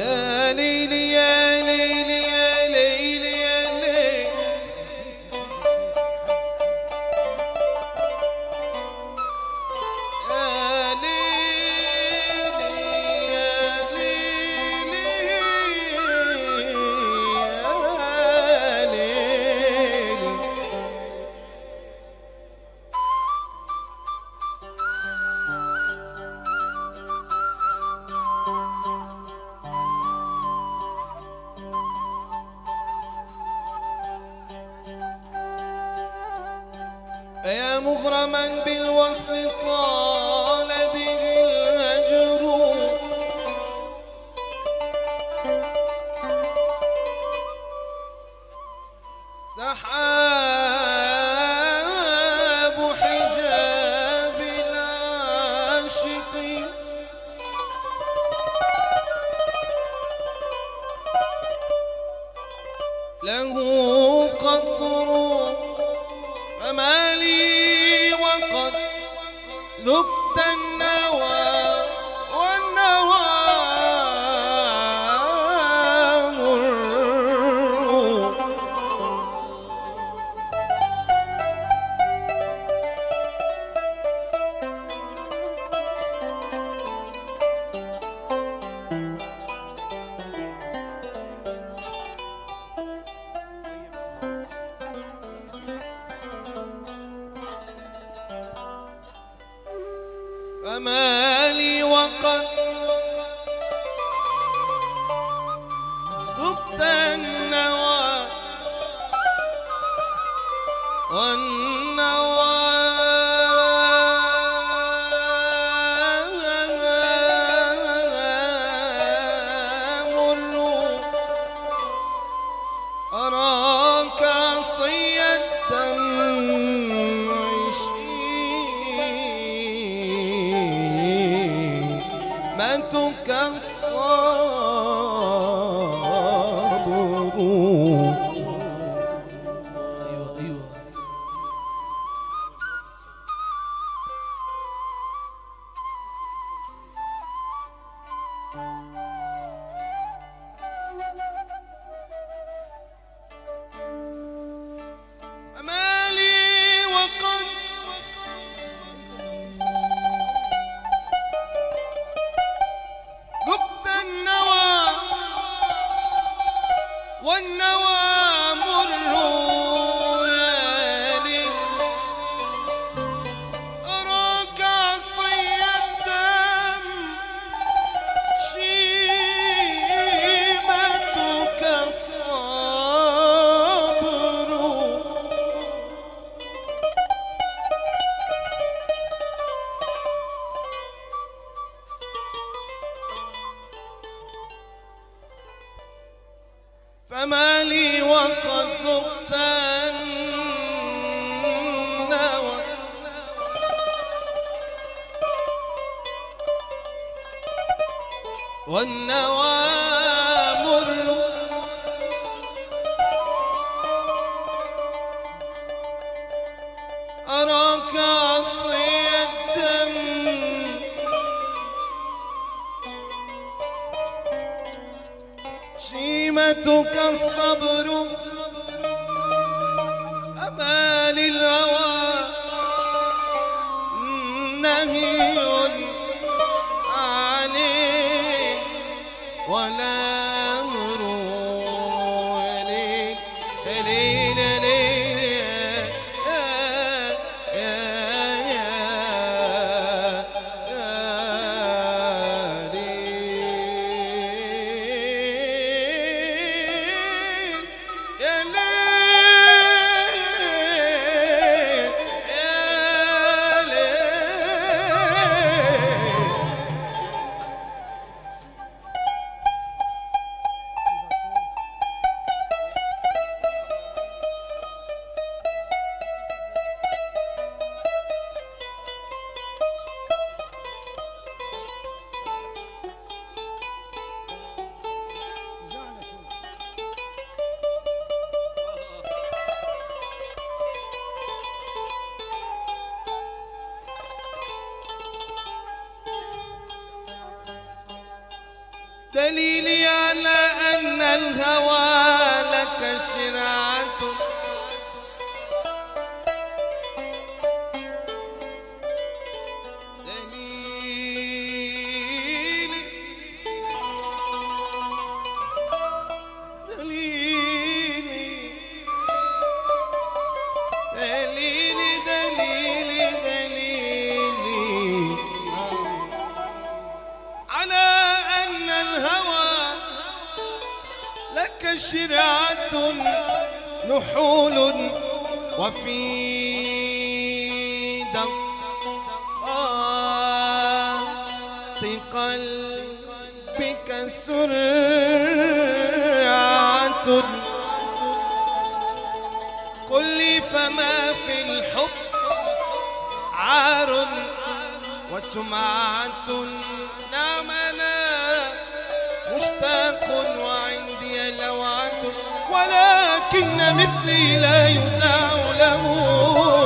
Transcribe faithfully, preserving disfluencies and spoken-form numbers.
يا ليلي يا ليلي يا ليلي يا ليلي يا مغرما بالوصل طال به الهجر سحاب حجاب العاشقين له قطر فما لي وقد ذقت النوى والنوى مر فما لي وقد ذقت النوى والنوى مر أراك صيد الدمع ماتك الصبر. ايوه ايوه أما لي وقد ذقت النوى والنوى مر يا لي أراك صيد شيمتك الصبر فما لي وقد ذقت النوى والنوى مر أراك صيد شيمتك الصبر أما للهوى نهي عليه ولا مروء ليل ليل ليل دليلي على أن الهوى لك شرعة دليلي دليلي دليلي دليلي دليلي على أن الهوى لك شرعة نحول وفي دقات قلبك سرعة قل لي فما في الحب عار وسمعة نعم أنا مشتاق وعندي لوعة ولكن مثلي لا يزاع له